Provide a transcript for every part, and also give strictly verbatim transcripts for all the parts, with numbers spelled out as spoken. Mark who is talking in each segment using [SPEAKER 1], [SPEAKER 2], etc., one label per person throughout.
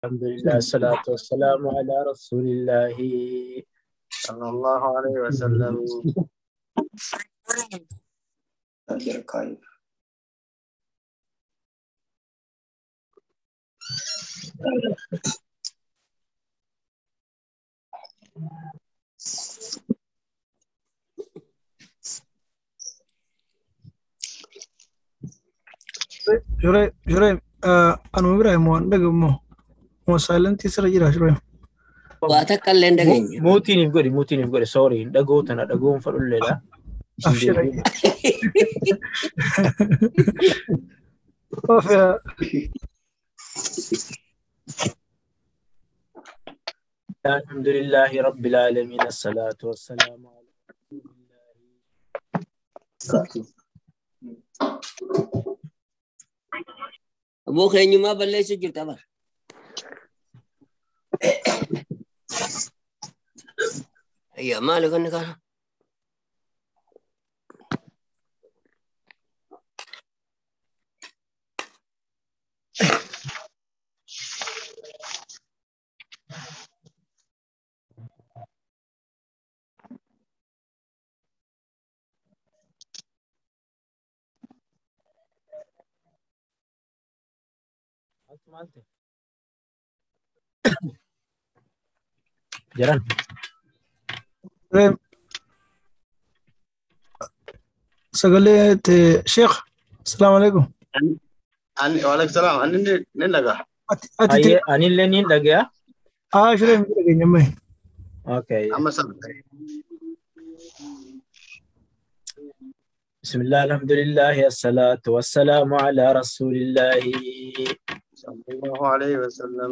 [SPEAKER 1] الحمد لله الصلاة والسلام على رسول الله
[SPEAKER 2] صلى الله عليه وسلم.
[SPEAKER 3] Jure, jure, anu Ibrahim mo daga mo mo silent isra jira jure.
[SPEAKER 4] Waata kalleen dhageenya.
[SPEAKER 1] موتين يفقري موتين يفقري سوري دقوت أنا دقوم فرول لا
[SPEAKER 3] Afshira. Of ya.
[SPEAKER 1] الحمد لله رب العالمين الصلاة والسلام على رسول الله.
[SPEAKER 4] Aboo keenyumaa balleessu jirta bara. Ayyaa maali kan kana?
[SPEAKER 1] جران
[SPEAKER 3] Sagale te Sheikh. Assalamu alaikum.
[SPEAKER 2] أن وعليكم السلام. أنا نلقى.
[SPEAKER 3] Ati ati
[SPEAKER 1] أي
[SPEAKER 3] te
[SPEAKER 1] أني لين دقيا
[SPEAKER 3] ah jure mi daga nyamai.
[SPEAKER 1] أوكي
[SPEAKER 2] أما سبت.
[SPEAKER 1] بسم الله الحمد لله الصلاة والسلام على رسول الله
[SPEAKER 2] صلى الله عليه وسلم.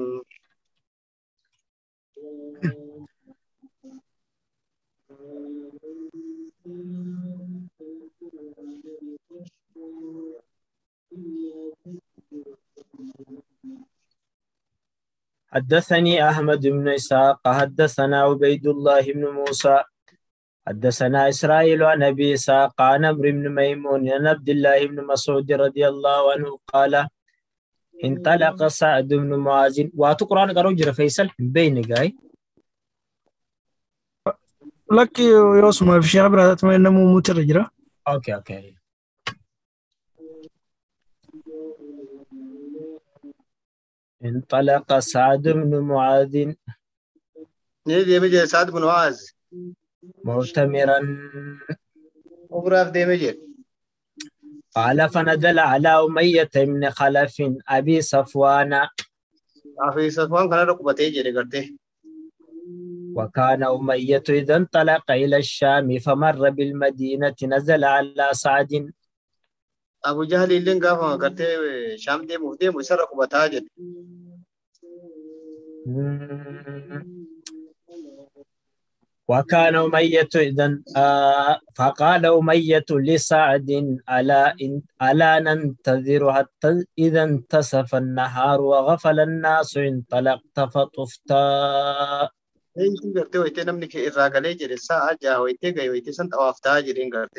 [SPEAKER 1] حدثني أحمد بن إسحاق حدثنا عبيد الله بن موسى حدثنا إسرائيل عن أبي إسحاق عن عمرو بن ميمون عن عبد الله بن مسعود رضي الله عنه قال انطلق سعد بن معاذ واتقران قالوا جرى فيصل بين جاي
[SPEAKER 3] Lucky yosma fi Sheikh Ibrahim atma namu mutar jira.
[SPEAKER 1] اوكي اوكي انطلق سعد بن معاذ
[SPEAKER 2] نيجي بيجي سعد بن معاذ.
[SPEAKER 1] معتمرا
[SPEAKER 2] وبراف دي بيجي.
[SPEAKER 1] قال فنزل على أمية بن خلف أبي صفوان
[SPEAKER 2] في صفوان كان ركبتي جري करते.
[SPEAKER 1] وكان أمية إذا انطلق إلى الشام فمر بالمدينة نزل على سعد
[SPEAKER 2] أبو جهل اللي قام करते शाम दे मुझे मुझसे रकबता जरी.
[SPEAKER 1] وكان أمية إذا آه فقال أمية لسعد ألا إن ألا ننتظر حتى إذا انتصف النهار وغفل الناس انطلقت فطفتا.
[SPEAKER 2] إنتي करते हो इतने नमनी के इरागले जरी सा आज जाओ इतने गए हो इतने संत अवफ्ता जरी करते.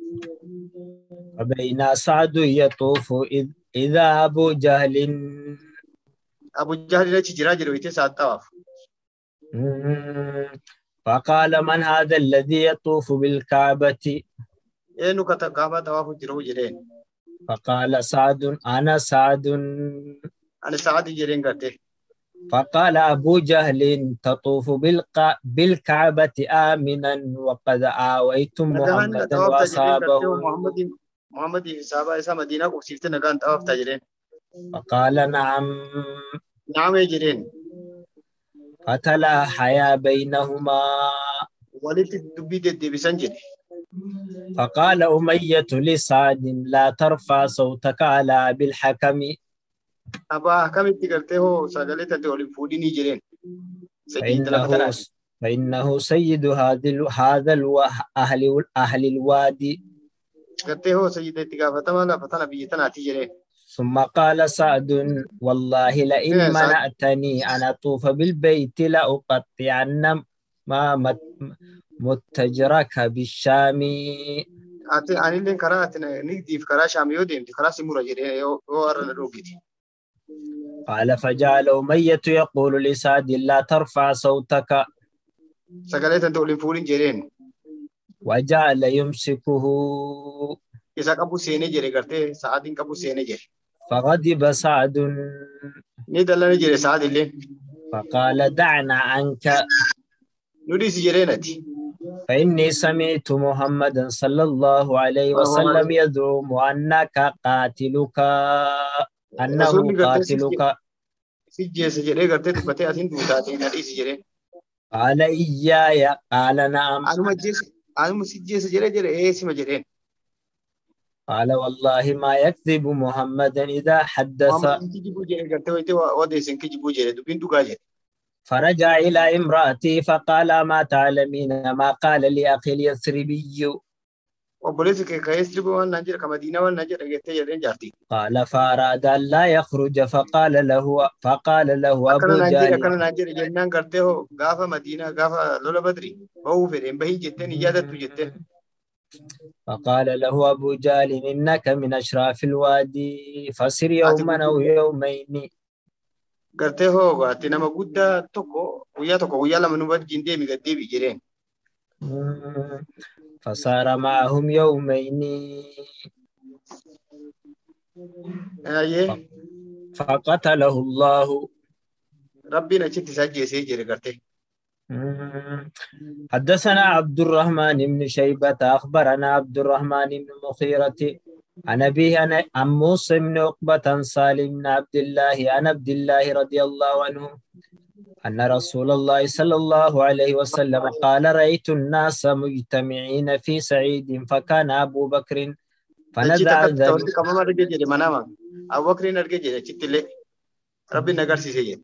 [SPEAKER 1] وبين سعد يطوف إذ إذا أبو جهل
[SPEAKER 2] أبو جهل ने चिजरा जरी इतने सात तवाफ.
[SPEAKER 1] فقال من هذا الذي يطوف بالكعبة
[SPEAKER 2] إيه نكتة كعبة तवाफ जरूर जरी.
[SPEAKER 1] فقال سعد أنا سعد
[SPEAKER 2] أنا سعد जरी करते.
[SPEAKER 1] فقال أبو جهل تطوف بالق... بالكعبة آمنا وقد آويتم محمدا وأصحابه.
[SPEAKER 2] محمد محمد صحابة ऐसा मदीना को सीखते नगान तवाफ ताजरेन.
[SPEAKER 1] فقال نعم.
[SPEAKER 2] नाम है जरेन.
[SPEAKER 1] فتلا حيا بينهما.
[SPEAKER 2] ولد الدبي دي بسنجد.
[SPEAKER 1] فقال أمية لسعد لا ترفع صوتك على أبي الحكم.
[SPEAKER 2] أبا حكم करते हो सगले तते ओली फूडी नहीं जरेन.
[SPEAKER 1] فإنه فإنه سيد هذا هذا الأهل أهل الوادي.
[SPEAKER 2] करते हो सय्यद इतिकाफता वाला पता ना बीतना आती जरेन.
[SPEAKER 1] ثم قال سعد والله لئن منعتني أن أطوف بالبيت لأقطعن ما متجرك بالشام.
[SPEAKER 2] आते आने लें करा आते ना नहीं दीप करा शाम यो देम थी करा सिमुरा जरे यो यो अरन रोकी थी.
[SPEAKER 1] قال فجعل أمية يقول لسعد لا ترفع صوتك
[SPEAKER 2] Sagalee tan ta'uun fuudhin jedheen.
[SPEAKER 1] وجعل يمسكه
[SPEAKER 2] Isa qabu seenee jedhe gartee sa'aatiin qabu seenee jedhe.
[SPEAKER 1] فغضب سعد
[SPEAKER 2] Ni dallane jedhe sa'aat illee.
[SPEAKER 1] فقال دعنا عنك
[SPEAKER 2] Nudhiisi jedheenati.
[SPEAKER 1] فإني سمعت محمدا صلى الله عليه وسلم يزعم أنك قاتلك أنه
[SPEAKER 2] Rasuulli gartee
[SPEAKER 1] قاتلك
[SPEAKER 2] si jeessa jedhee gartee dubbatee asiin duutaatee nadhiisi jedheen.
[SPEAKER 1] قال إياي قال نعم
[SPEAKER 2] Anuma jeessa anuma si jeessa jedhee jedhe eessima jedheen.
[SPEAKER 1] قال والله ما يكذب محمدا إذا حدث
[SPEAKER 2] Muhammad kijibuu jedhe gartee wayitee odeessin kijibuu jedhe dubbiin dhugaa jedhe.
[SPEAKER 1] فرجع إلى امرأتي فقال ما تعلمين ما قال لأخي اليثربي
[SPEAKER 2] Obboleessi kee ka'ees ribuu waan naan jedhe ka Madiinaa waan naan jedhe geettee jedheen jaartii.
[SPEAKER 1] قال فأراد أن لا يخرج فقال له فقال له
[SPEAKER 2] Akkana
[SPEAKER 1] أبو
[SPEAKER 2] naan jedhe
[SPEAKER 1] جهل
[SPEAKER 2] akkana naan jedhe jennaan gartee hoo gaafa Madiinaa gaafa lola Badri bahuu fedheen bahii jetteen hin yaadattu jetteen.
[SPEAKER 1] فقال له أبو جهل إنك من أشراف الوادي فسر يوما أو يومين
[SPEAKER 2] Gartee hoo gaatti nama guddaa tokko guyyaa tokko guyyaa lama nu wajjin deemi gad deebi jedheen.
[SPEAKER 1] فصار معهم يومين
[SPEAKER 2] Ayyee
[SPEAKER 1] فقتله الله
[SPEAKER 2] rabbiin achitti isaa jeesee jedhe gartee.
[SPEAKER 1] حدثنا عبد الرحمن بن شيبة أخبرنا عبد الرحمن بن مخيرة عن أبيه عن موسى بن عقبة عن سالم بن عبد الله عن عبد الله رضي الله عنه أن رسول الله صلى الله عليه وسلم قال رأيت الناس مجتمعين في سعيد فكان أبو بكر فنزع
[SPEAKER 2] Achitti
[SPEAKER 1] ذنب
[SPEAKER 2] akkatti qabama argee jedhe manaama. Abubakriin argee jedhe achitti illee rabbiin agarsiise jedhe.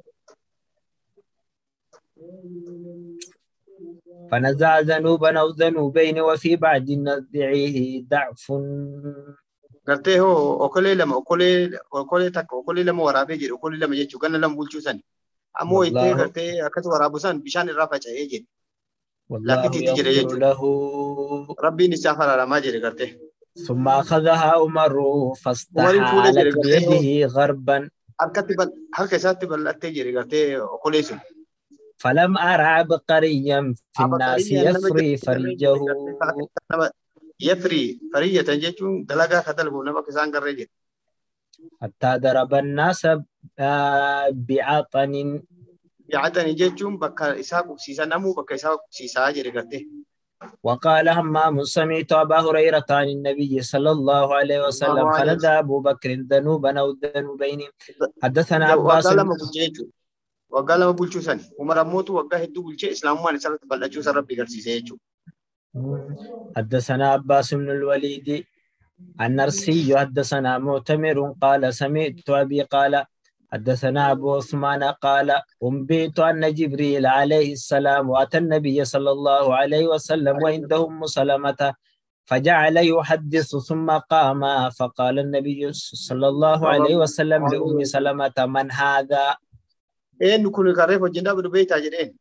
[SPEAKER 1] فنزع ذنوبا أو ذنوبين وفي بعد نزعه ضعف
[SPEAKER 2] Gartee hoo okolee lama okolee okolee takka okolee lama waraabee jedhe okolee lama jechuun ganna lama bulchuu sani. Ammoo ittee
[SPEAKER 1] والله
[SPEAKER 2] gartee akkas waraabu san bishaan irraa faca'ee jedhe.
[SPEAKER 1] والله
[SPEAKER 2] Lakkitiitti jedhe
[SPEAKER 1] يغفر
[SPEAKER 2] jechuudha.
[SPEAKER 1] له
[SPEAKER 2] Rabbiin isaa faraaramaa jedhe gartee.
[SPEAKER 1] ثم أخذها عمر فاستحالت بيده غربا
[SPEAKER 2] Harkatti bal harka isaatti bal'attee jedhe gartee okolee sun.
[SPEAKER 1] فلم أرى عبقريا في الناس يفري فرجه
[SPEAKER 2] يفري فرية jechuun dalagaa ka dalbu nama isaan garree jedhe.
[SPEAKER 1] حتى ضرب الناس بعطن
[SPEAKER 2] Yaadani jechuun bakka isaa qubsiisaa namuu bakka isaa qubsiisaa jedhe gartee.
[SPEAKER 1] وقال همام سمعت أبا هريرة عن النبي صلى الله عليه وسلم فنزع أبو بكر ذنوبا أو ذنوبين حدثنا عباس
[SPEAKER 2] Waggaa lama bulchee jechuudha. Waggaa lama bulchuu sani. Umar ammootu waggaa hedduu bulchee islaamummaan isarratti bal'achuu san rabbi agarsiise jechuudha.
[SPEAKER 1] حدثنا عباس بن الوليد النرسي حدثنا معتمر قال سمعت أبي قال حدثنا أبو عثمان قال أنبئت أن جبريل عليه السلام وأتى النبي صلى الله عليه وسلم وعنده أم سلمة فجعل يحدث ثم قام فقال النبي صلى الله عليه وسلم لأم سلمة من هذا
[SPEAKER 2] Eenyu kun karreef wajjin dhaabatu beektaa jedheen.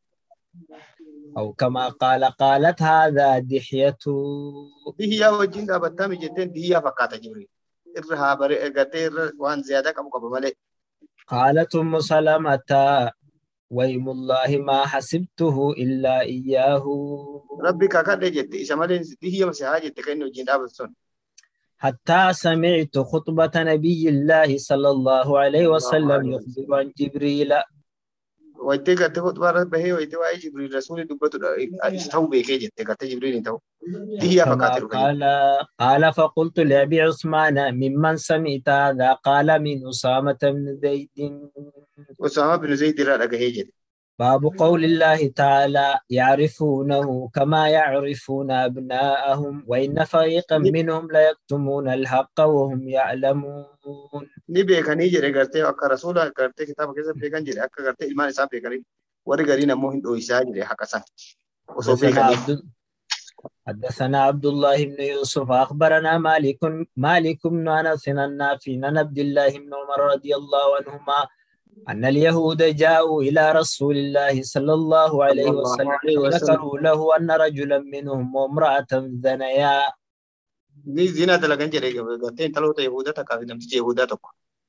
[SPEAKER 1] أو كما قال قالت هذا دحية
[SPEAKER 2] Dihiyyaa wajjin dhaabattaami jetteen dihiyyaa fakkaata Jibriil. Irra haa bare gartee irra waan ziyaadaa qabu qaba malee.
[SPEAKER 1] قالت أم سلمة ويم الله ما حسبته إلا إياه
[SPEAKER 2] Rabbi kakadhe jette isa malee dihiyyaa masaa jette kan inni wajjin dhaabatu sun.
[SPEAKER 1] حتى سمعت خطبة نبي الله صلى الله عليه وسلم يخبر عن جبريل
[SPEAKER 2] Wayitee gartee khutbaa irratti bahee wayitee waa'ee Jibriil rasuulli dubbatudha. Isa ta'uu beekee jette gartee Jibriil hin ta'u. Dihiyyaa
[SPEAKER 1] كما
[SPEAKER 2] fakkaate dhufe.
[SPEAKER 1] قال قال فقلت لأبي عثمان ممن سمعت هذا قال من أسامة بن زيد
[SPEAKER 2] Usaama bin Zayd irraa dhagahee jedhe.
[SPEAKER 1] باب قول الله تعالى يعرفونه كما يعرفون أبناءهم وإن فريقا منهم ليكتمون الحق وهم يعلمون
[SPEAKER 2] Ni beekanii jedhe gartee akka rasuula gartee kitaaba keessa beekan jedhe akka gartee ilmaan isaa beekanii warri gariin ammoo hin dho'isaa jedhe haqa san. Osoo
[SPEAKER 1] حدثنا
[SPEAKER 2] beekanii.
[SPEAKER 1] عبد حدثنا عبد الله بن يوسف أخبرنا مالك مالك بن أنس النافع عن عبد الله بن عمر رضي الله عنهما أن اليهود جاءوا إلى رسول الله صلى الله عليه وسلم ذكروا له أن رجلا منهم وامرأة زنيا
[SPEAKER 2] Ni zinaa dalagan jedhe gartee intaloota Yahudaa takkaa fi namticha Yahudaa tokko.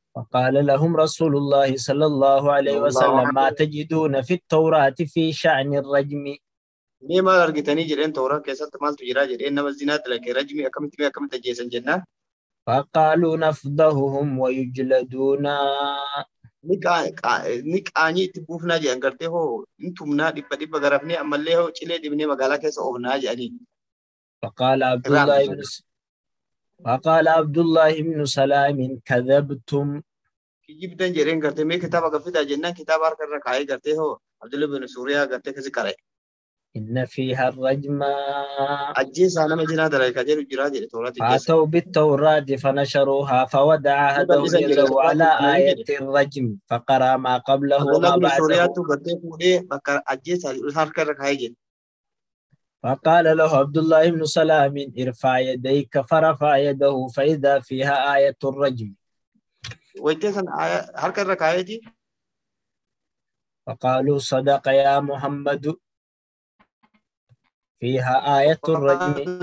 [SPEAKER 1] فقال لهم رسول الله صلى الله عليه وسلم ما تجدون في التوراة في شأن الرجم.
[SPEAKER 2] مي ما أرجتني جرين تورا كيسات مال تجرا جرين نما الزنا لك رجمي أكم تبي أكم تجيسن جنة.
[SPEAKER 1] فقالوا نفضهم ويجلدون.
[SPEAKER 2] نك نك أني تبوفنا جان करते हो انتم ना डिब्बा डिब्बा गरफने अमल्ले हो चिले डिबने मगाला कैसे ओहना जानी.
[SPEAKER 1] فقال عبد الله بن فقال عبد الله بن سلام كذبتم.
[SPEAKER 2] جبتن جرين करते मैं किताब अगफिदा जन्ना किताब आर कर रखा है करते हो अब्दुल्ला बिन सूर्या करते कैसे करे.
[SPEAKER 1] إن فيها الرجم.
[SPEAKER 2] أجيس أنا مجنا دراي كجر جراجي تورا تجيس.
[SPEAKER 1] فأتوا بالتوراة فنشروها فودع هدويته على آية الرجم فقرأ ما قبله وما بعده. فقال له عبد الله بن سلام ارفع يديك فرفع يده فإذا فيها آية الرجم. فقالوا صدق يا محمد فيها آية الرجم.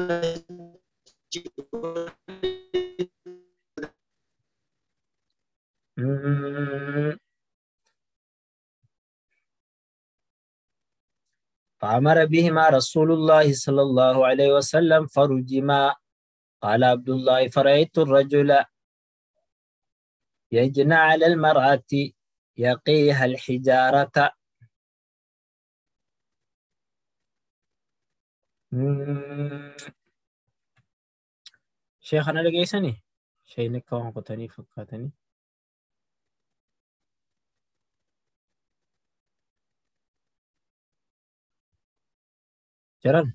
[SPEAKER 1] فأمر بهما رسول الله صلى الله عليه وسلم فرجما. قال عبد الله فرأيت الرجل يجنى على المرأة يقيها الحجارة. شيخنا لقيسني شيء نكون قتني فكاتني جرن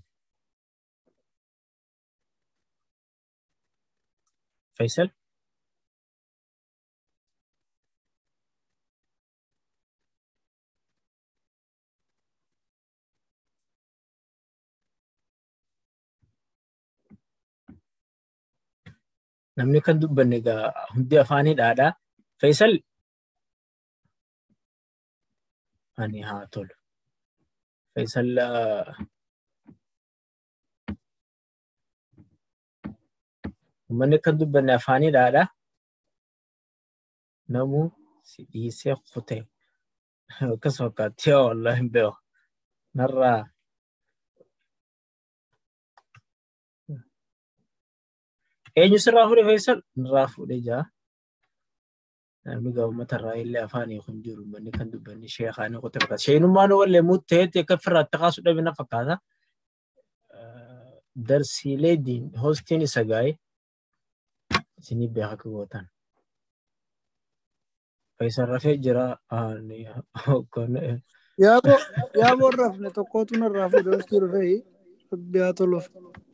[SPEAKER 1] فيصل namni kan dubbanne egaa hundi afaanidhaadha. Faisal ani haa tolu. Faisal ummanni kan dubbanne afaanidhaadha. Namu si dhiisee kute akkas fakkaatti yaa wallahi hin beeku narraa eenyu sirraa fuudhe Faisal irraa fuudhe jaa namni gaa'ummata irraa illee afaanii kun jiru manni kan dubbanni sheekaanii qote fakkaata sheenummaan wallee mutteetti akka firraatti kaasu dhabe na fakkaata darsiilee diin hoostiin isa gaa'e isinii beeka akka gootan Faisal rafee jira
[SPEAKER 3] yaabo yaabo rafne tokkootu narraa fuudhe hoostii rafee biyaa toluuf.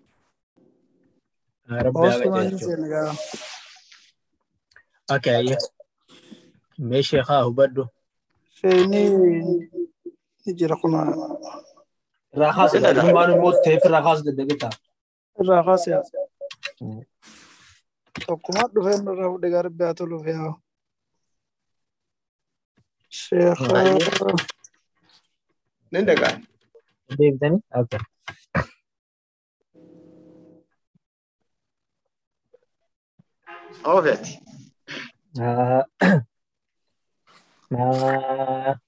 [SPEAKER 1] Okay, yeah. ماشي خاه بدو.
[SPEAKER 3] شيني يجرا كنا.
[SPEAKER 1] راخاس ده ما نموت تيف راخاس ده دقيقة.
[SPEAKER 3] راخاس يا. تكما دفن راو دقار بياتلو فيها. شيخ.
[SPEAKER 2] نندقى.
[SPEAKER 1] ديك تاني؟ أوكي.
[SPEAKER 2] أوكي.
[SPEAKER 1] آه. آه.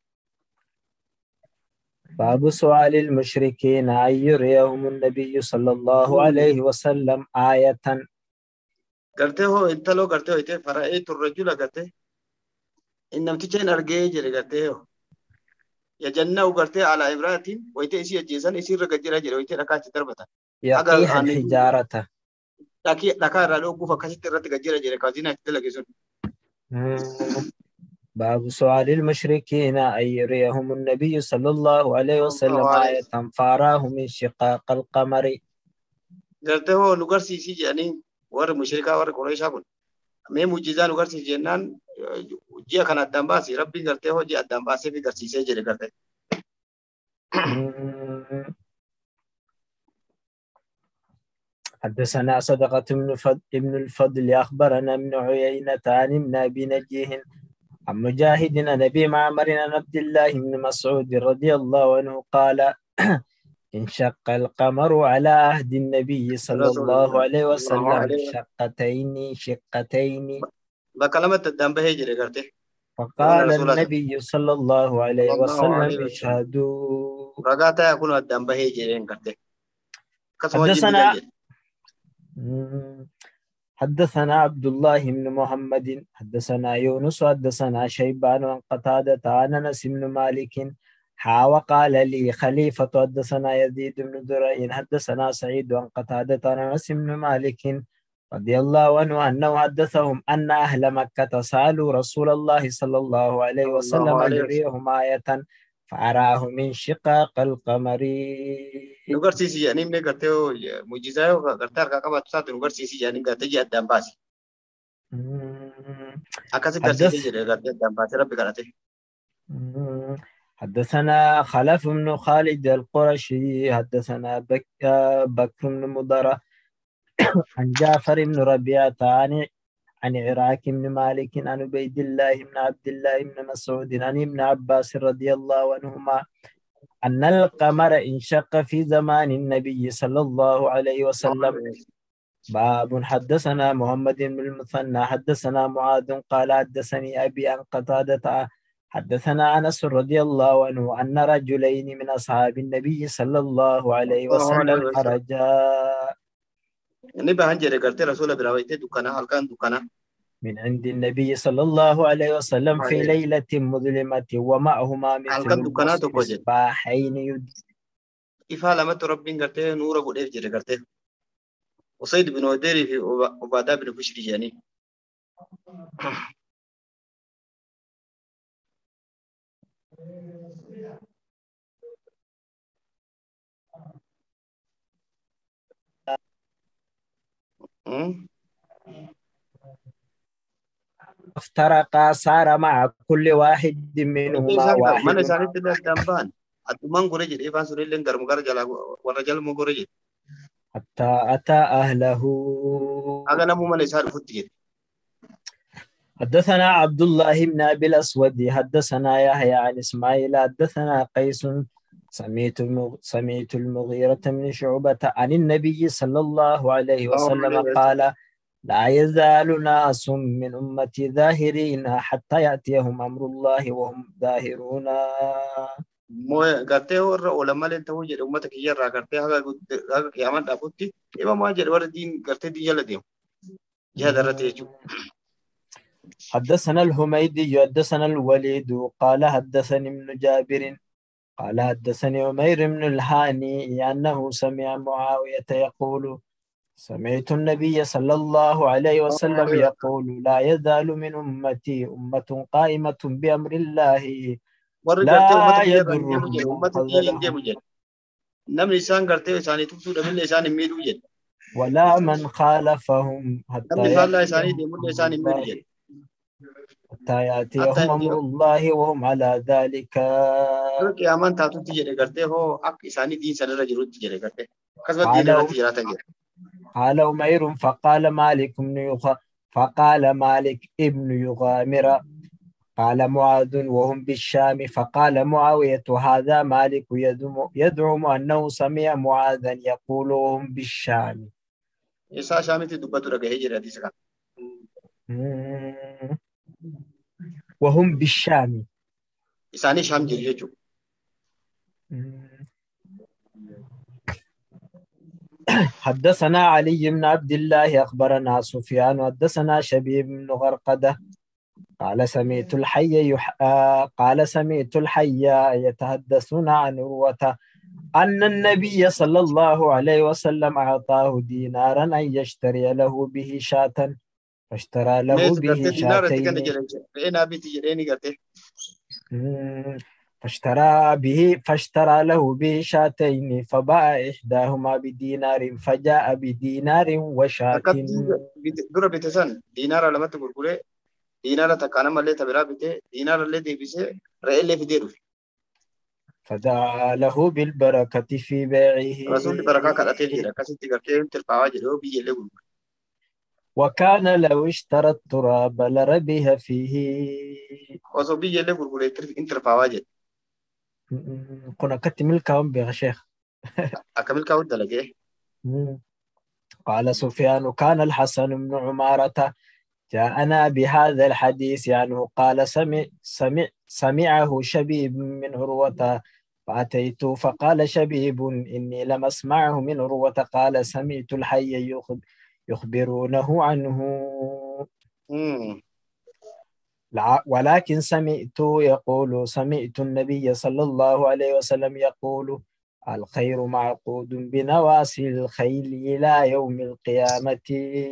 [SPEAKER 1] باب سؤال المشركين أن يريهم النبي صلى الله عليه وسلم آية.
[SPEAKER 2] قرته هو انت لو قرته هو فرأيت الرجل قرته إنما تجين أرجع جري قرته هو يا جنة وقرته على إبرات ويته إسي الجيزان إسي رجع جري ويته ركعت تربته.
[SPEAKER 1] يقيها الحجارة.
[SPEAKER 2] لكن لكن رالو كوفا كاسيت رت جري جري كازينا تلاقي
[SPEAKER 1] باب سؤال المشركين أن يريهم النبي صلى الله عليه وسلم آية فاراه من شقاق القمر.
[SPEAKER 2] قرته هو نقر سيسي جانين ور مشركا ور قريشا بن مي معجزة نقر سيسي جنان جي كان الدمباسي ربي قرته هو جي الدمباسي في قرسيسي جري قرته.
[SPEAKER 1] حدثنا صدقة ابن الفضل أخبرنا ابن عيينة عن ابن أبي نجيه عن مجاهد عن أبي معمر عن عبد الله بن مسعود رضي الله عنه قال انشق القمر على عهد النبي صلى الله عليه وسلم شقتين شقتين.
[SPEAKER 2] بكلمة الدم هيجري قرته يقول
[SPEAKER 1] فقال
[SPEAKER 2] رسول الله
[SPEAKER 1] النبي صلى الله عليه
[SPEAKER 2] صلى الله عليه
[SPEAKER 1] وسلم
[SPEAKER 2] وسلم
[SPEAKER 1] اشهدوا.
[SPEAKER 2] رقاتا يكون الدم هيجري قرته كسم جندي
[SPEAKER 1] حدثنا
[SPEAKER 2] قال
[SPEAKER 1] حدثنا عبد الله بن محمد حدثنا يونس حدثنا شيبان عن قتادة عن انس بن مالك حا وقال لي خليفة حدثنا يزيد بن درين حدثنا سعيد عن قتادة عن انس بن مالك رضي الله عنه انه حدثهم ان اهل مكة سالوا رسول الله صلى الله عليه
[SPEAKER 2] صلى الله
[SPEAKER 1] وسلم ان
[SPEAKER 2] عليه وسلم
[SPEAKER 1] يريهم آية فأراه من شقاق القمر.
[SPEAKER 2] نقر سيسي يعني من قرته معجزة قرته ركا كما تسات نقر سيسي يعني قرته جاء الدم باسي أكاسي قرسيسي
[SPEAKER 1] حدث
[SPEAKER 2] جري قرته الدم باسي ربي قرته
[SPEAKER 1] حدثنا خلف بن خالد القرشي حدثنا بك بكر بن مضر عن جعفر بن ربيعة عن عن عراك بن مالك عن عبيد الله بن عبد الله بن مسعود عن ابن عباس رضي الله عنهما أن القمر انشق في زمان النبي صلى الله عليه وسلم. باب حدثنا محمد بن المثنى حدثنا معاذ قال حدثني أبي عن قتادة حدثنا أنس رضي الله عنه أن رجلين من أصحاب النبي صلى الله عليه
[SPEAKER 2] الله عليه
[SPEAKER 1] وسلم
[SPEAKER 2] وسلم
[SPEAKER 1] خرجا
[SPEAKER 2] ini bahan jere garte rasul birawite dukana halkan dukana
[SPEAKER 1] من عند النبي صلى الله عليه وسلم في ليلة مظلمة ومعهما مثل
[SPEAKER 2] halkan dukana to koje
[SPEAKER 1] المصباحين يد
[SPEAKER 2] ifa lamat rabbin garte nura godef jere garte usayd bin udayri fi ubada bin bushri yani
[SPEAKER 1] افترقا صار مع كل واحد منهما
[SPEAKER 2] isan
[SPEAKER 1] واحد
[SPEAKER 2] mana sani tidak damban atuman gore jere ifa suri len garum gar jala wala jal mo gore jere
[SPEAKER 1] حتى أتى أهله.
[SPEAKER 2] aga namu mana sar futti
[SPEAKER 1] حدثنا عبد الله بن أبي الأسود حدثنا يحيى عن إسماعيل حدثنا قيس سميت سميت المغيرة من شعبة عن النبي صلى الله عليه وسلم قال لا يزال ناس من أمتي ظاهرين حتى يأتيهم أمر الله وهم ظاهرون.
[SPEAKER 2] mo garte or ulama len tawu jere ummata ki yarra garte haga haga kiyaman da futti iba mo jere war din garte di yala dim jihad rate ju
[SPEAKER 1] حدثنا الحميدي حدثنا الوليد قال حدثني ابن جابر قال حدثني عمير بن الهاني أنه سمع معاوية يقول سمعت النبي صلى الله عليه وسلم يقول لا يزال من أمتي أمة قائمة بأمر الله
[SPEAKER 2] war garte
[SPEAKER 1] لا
[SPEAKER 2] ummata ki yarra
[SPEAKER 1] يضرهم
[SPEAKER 2] jemu jere
[SPEAKER 1] من
[SPEAKER 2] ummata ki inde
[SPEAKER 1] خذلهم
[SPEAKER 2] mu jere namni isan garte isani tuftu da bille isani midu jere
[SPEAKER 1] ولا من خالفهم حتى
[SPEAKER 2] namni falla isani
[SPEAKER 1] يأتيهم
[SPEAKER 2] de mulle
[SPEAKER 1] أمر
[SPEAKER 2] isani midu
[SPEAKER 1] الله
[SPEAKER 2] jere
[SPEAKER 1] حتى
[SPEAKER 2] hatta
[SPEAKER 1] يأتيهم أمر الله وهم على ذلك.
[SPEAKER 2] gar kiyaman ta tutti jere garte ho ak isani din sanara jiru jere garte kasba din
[SPEAKER 1] قال
[SPEAKER 2] rati jirata jere
[SPEAKER 1] قال عمير فقال مالك بن يغ... فقال مالك ابن يغامر قال معاذ وهم بالشام فقال معاوية هذا مالك يزعم, يزعم أنه سمع معاذا يقول وهم بالشام.
[SPEAKER 2] isa shamiti dubbatu daga hijira hadisi kan
[SPEAKER 1] وهم بالشام.
[SPEAKER 2] isani sham jere jechu
[SPEAKER 1] حدثنا علي بن عبد الله أخبرنا سفيان حدثنا شبيب بن غرقدة قال سمعت الحي يح... آه قال سمعت الحي يتحدثون عن عروة أن النبي صلى الله عليه وسلم أعطاه دينارا أن يشتري له به شاة فاشترى له
[SPEAKER 2] mees
[SPEAKER 1] به
[SPEAKER 2] garte dinara tikana
[SPEAKER 1] شاتين.
[SPEAKER 2] jere reena biti jere ni garte
[SPEAKER 1] مم. فاشترى به فاشترى له به شاتين فباع إحداهما بدينار فجاء بدينار وشاة.
[SPEAKER 2] akkatti dura bite san dinara lamatti gurgure dinara takkaana mallee tabira bite dinara illee deebise re'ellee fidee dhufe
[SPEAKER 1] فدعا له بالبركة في بيعه
[SPEAKER 2] rasuulli barakaa kadhatee jira akkasitti gartee tirfaawaa jedhe yoo biyya illee gurgure
[SPEAKER 1] وكان لو اشترى التراب لربح فيه.
[SPEAKER 2] osoo biyya illee gurgure in tirfaawaa jedhe
[SPEAKER 1] كنا كتم الكون يا شيخ.
[SPEAKER 2] akkamil kaa'u dalagee
[SPEAKER 1] قال سفيان كان الحسن بن عمارة جاءنا بهذا الحديث عنه قال سمع سمع سمعه شبيب من عروة فأتيت فقال شبيب إني لم أسمعه من عروة قال سمعت الحي يخبرونه عنه
[SPEAKER 2] مم.
[SPEAKER 1] ولكن سمعت يقول سمعت النبي صلى الله عليه وسلم يقول الخير معقود بنواصي الخيل إلى يوم القيامة.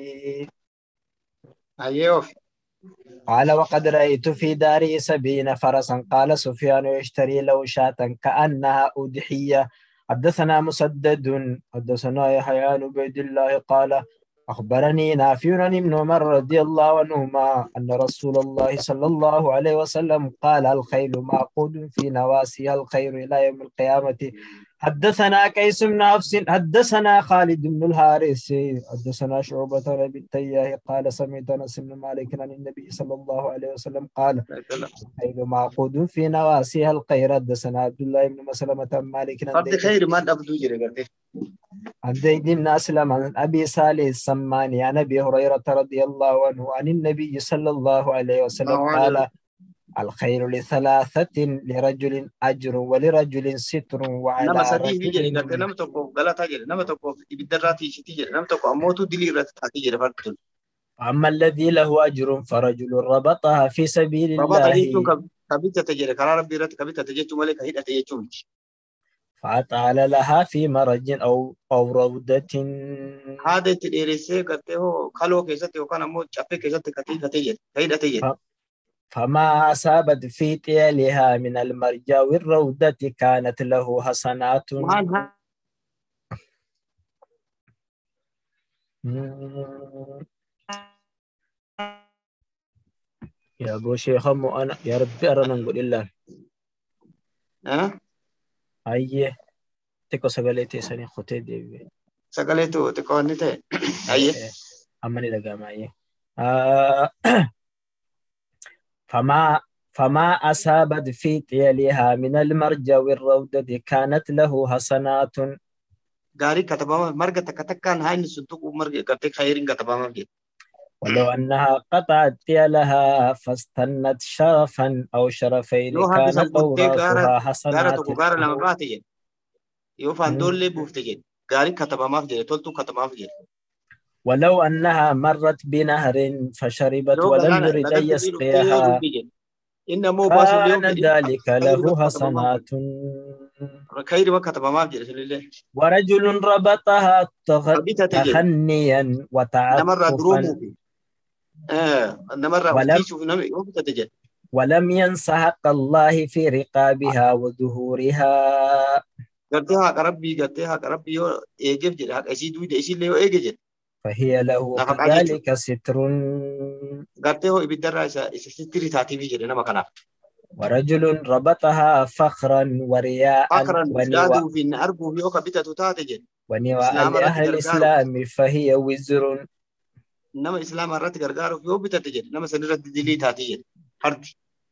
[SPEAKER 2] أيوه.
[SPEAKER 1] قال وقد رأيت في داري سبعين فرسا قال سفيان يشتري له شاة كأنها أضحية. حدثنا مسدد حدثنا يحيى عن عبيد الله قال أخبرني نافع عن ابن عمر رضي الله عنهما أن رسول الله صلى الله عليه وسلم قال الخيل معقود في نواسيها الخير إلى يوم القيامة. حدثنا كيس بن حفص حدثنا خالد بن الحارث حدثنا شعبة بن أبي التياه قال سمعت أنس بن مالك عن النبي صلى الله عليه وسلم قال الخيل معقود في نواسيها الخير. حدثنا عبد الله بن مسلمة عن مالك
[SPEAKER 2] فرد خير ما دبدو جري
[SPEAKER 1] عن زيد بن أسلم عن أبي صالح السماني عن أبي هريرة رضي الله عنه عن النبي صلى الله عليه وسلم قال الخير لثلاثة لرجل أجر ولرجل ستر وعلى
[SPEAKER 2] nama sadii fi jedhe gartee
[SPEAKER 1] رجل
[SPEAKER 2] nama tokkoof galataa jedhe nama tokkoof ibiddarraa tiishitii jedhe nama tokko ammootu dilii irratti taatee jedhe fardi.
[SPEAKER 1] أما الذي له أجر فرجل ربطها في سبيل
[SPEAKER 2] Rabata jechuun
[SPEAKER 1] الله
[SPEAKER 2] ka bitate jedhe karaa rabbii irratti ka bitate jechuun malee ka hidhate jechuun miti.
[SPEAKER 1] فأطال لها في مرج أو أو روضة
[SPEAKER 2] Haada itti dheeressee gartee hoo kaloo keessatti yookaan ammoo caffee keessatti ka tiifatee jedhe ka hidhate jedhe.
[SPEAKER 1] فما أصابت في طيالها من المرجى والروضة كانت له حسنات.
[SPEAKER 2] Maal
[SPEAKER 1] يا أبو شيخ أمو أنا يا ربي أرنا نقول الله
[SPEAKER 2] haa
[SPEAKER 1] أيه تكو سقاليتي سني خوتي دي
[SPEAKER 2] sagaleetu xiqqoo inni ta'e. Ayyee.
[SPEAKER 1] أمني لقام أيه آه فما فما أصابت في طيالها من المرجى والروضة كانت له حسنات.
[SPEAKER 2] Gaarii katabamaa marga takka takkaan haa inni sun tuquu marga gartee khayriin katabamaa jedhe.
[SPEAKER 1] ولو أنها قطعت طيالها فاستنت شرفا أو شرفين
[SPEAKER 2] Yoo haati
[SPEAKER 1] كان
[SPEAKER 2] san guuttee gaara
[SPEAKER 1] قوراسها
[SPEAKER 2] gaara
[SPEAKER 1] حسنات
[SPEAKER 2] tokko gaara lama
[SPEAKER 1] له.
[SPEAKER 2] baate jedhe. Yoo faandoollee buufte jedhe. Gaarii katabamaaf jedhe toltuu katabamaaf jedhe.
[SPEAKER 1] ولو أنها مرت بنهر فشربت
[SPEAKER 2] Yoo
[SPEAKER 1] ولم
[SPEAKER 2] galaana
[SPEAKER 1] يرد أن
[SPEAKER 2] lagatti dhuftee yoo
[SPEAKER 1] يسقيها
[SPEAKER 2] dhugde jedhe. Inni ammoo baasullee yoo
[SPEAKER 1] كان
[SPEAKER 2] fedhe
[SPEAKER 1] ذلك
[SPEAKER 2] khayri
[SPEAKER 1] له
[SPEAKER 2] bakka katabamaaf
[SPEAKER 1] حسنات.
[SPEAKER 2] jedhe. Khayri bakka katabamaaf jedhe sunillee.
[SPEAKER 1] ورجل ربطها تغ-
[SPEAKER 2] Ka bitate jedhe.
[SPEAKER 1] تخنيا
[SPEAKER 2] Namarraa
[SPEAKER 1] وتعففا
[SPEAKER 2] duroomuufi. Namarraa
[SPEAKER 1] ولم
[SPEAKER 2] uffiisuuf nama yoo bitate jedhe.
[SPEAKER 1] ولم ينس حق الله في رقابها وظهورها
[SPEAKER 2] Gartee haqa rabbii gartee haqa rabbii yoo eegeef jedhe haqa isii duwide isiillee yoo eege jedhe.
[SPEAKER 1] فهي له
[SPEAKER 2] Nafaqaa jechuudha.
[SPEAKER 1] كذلك ستر.
[SPEAKER 2] Gartee hoo ibiddarraa isa isa sittirii taatiifi jedhe nama kanaaf.
[SPEAKER 1] ورجل ربطها فخرا ورياء
[SPEAKER 2] Fakran
[SPEAKER 1] ونواء
[SPEAKER 2] yaaduu fi na arguuf yoo ka bitatu taate jedhe.
[SPEAKER 1] ونواء
[SPEAKER 2] Islaama irratti
[SPEAKER 1] لأهل
[SPEAKER 2] gargaaruuf
[SPEAKER 1] الإسلام فهي وزر.
[SPEAKER 2] nama islaama irratti gargaaruuf yoo bitate jedhe nama san irratti dilii taati jedhe. Fardi.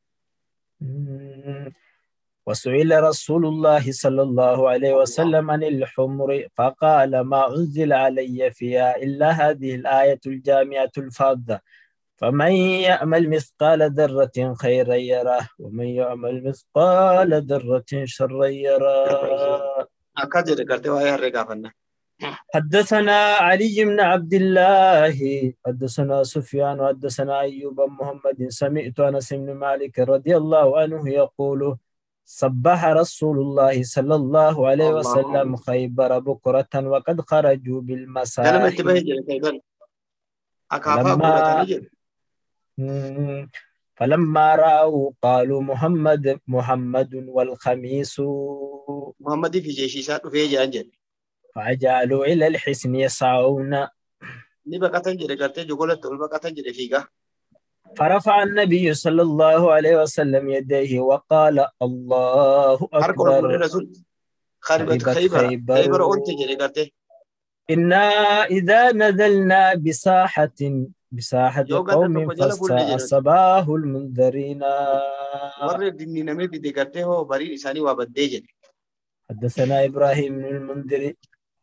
[SPEAKER 1] وسئل رسول الله صلى الله عليه وسلم عن الحمر فقال ما أنزل علي فيها إلا هذه الآية الجامعة الفاضة فمن يعمل مثقال ذرة خيرا يره ومن يعمل مثقال ذرة شرا يره.
[SPEAKER 2] Akkas jedhe gartee waa'ee harree gaafanna.
[SPEAKER 1] حدثنا علي بن عبد الله حدثنا سفيان حدثنا أيوب بن محمد سمعت أنس بن مالك رضي الله عنه يقول صبح رسول الله صلى الله عليه
[SPEAKER 2] الله
[SPEAKER 1] وسلم خيبر بكرة وقد خرجوا
[SPEAKER 2] Ganama itti
[SPEAKER 1] بالمساحي.
[SPEAKER 2] bahee jedhe Khaybar. Akaafaa
[SPEAKER 1] فلما
[SPEAKER 2] godhatanii jedhe.
[SPEAKER 1] مم. فلما رأوا قالوا محمد محمد والخميس
[SPEAKER 2] Muhammadii fi jeeshiisaa dhufee jedhan jedhe.
[SPEAKER 1] فجعلوا إلى الحصن يسعون.
[SPEAKER 2] Ni baqatan jedhe gartee jogolatti ol baqatan jedhe fiigaa.
[SPEAKER 1] فرفع النبي صلى الله عليه وسلم يديه وقال الله
[SPEAKER 2] Harka ol fuudhee
[SPEAKER 1] أكبر
[SPEAKER 2] rasuul. Kharibat
[SPEAKER 1] خربت
[SPEAKER 2] Khaybara.
[SPEAKER 1] خيبر.
[SPEAKER 2] Khaybara onte jedhe gartee.
[SPEAKER 1] إنا إذا نزلنا بساحة بساحة
[SPEAKER 2] Yoo ganda
[SPEAKER 1] قوم
[SPEAKER 2] tokko jala bulle
[SPEAKER 1] فساء
[SPEAKER 2] jedhe.
[SPEAKER 1] صباح المنذرين.
[SPEAKER 2] Warri dinniinamee dide gartee hoo bariin isaanii waa baddee jedhe.
[SPEAKER 1] حدثنا إبراهيم بن المنذر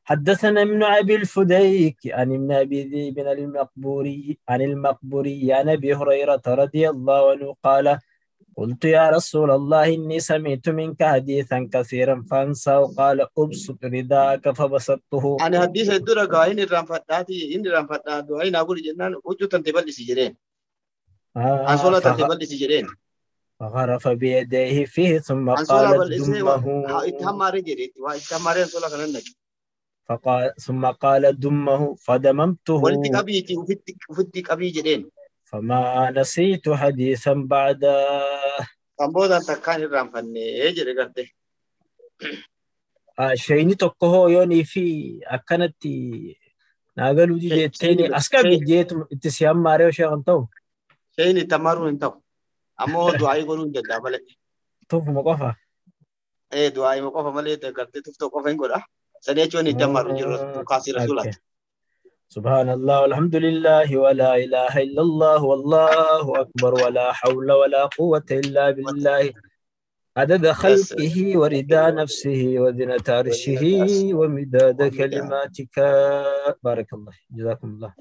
[SPEAKER 1] حدثنا ابن أبي الفديك عن ابن أبي ذئب عن المقبوري عن المقبوري عن أبي هريرة رضي الله عنه قال قلت يا رسول الله إني سمعت منك حديثا كثيرا فانسى وقال أبسط رداءك فبسطته.
[SPEAKER 2] أنا حديث الدرة قاين الرانفتاتي إن الرانفتات دعين أقول جنان وجو تنتبه لسجرين. عن صلاة تنتبه لسجرين.
[SPEAKER 1] فغرف بيديه فيه ثم
[SPEAKER 2] عن صلاة
[SPEAKER 1] قال
[SPEAKER 2] بالإسه
[SPEAKER 1] دمه.
[SPEAKER 2] اتهم رجري واتهم رجل صلاة كننك.
[SPEAKER 1] فقال ثم قال دمه فدممته.
[SPEAKER 2] ولتك أبيتي وفتك وفتك أبي جرين.
[SPEAKER 1] فما نسيت حديثا بعد.
[SPEAKER 2] أمبودا تكاني الرانفني يجري قرده.
[SPEAKER 1] شيني تقهو يوني في أكنتي ناقلوا دي جيتيني أسكاب جيت اتسيام ماريو شيغنتو.
[SPEAKER 2] شيني تمارون انتو. أمو دعاي قولون جدا ملك.
[SPEAKER 1] توف مقفة.
[SPEAKER 2] إيه دعاي مقفة ملك تقرده تفتو قفين قولا. سنيتوني تمارون جرس قاسي رسولات.
[SPEAKER 1] سبحان الله والحمد لله ولا إله إلا الله والله أكبر ولا حول ولا قوة إلا بالله عدد خلقه ورداء نفسه وزنة عرشه ومداد كلماتك. بارك الله جزاكم الله.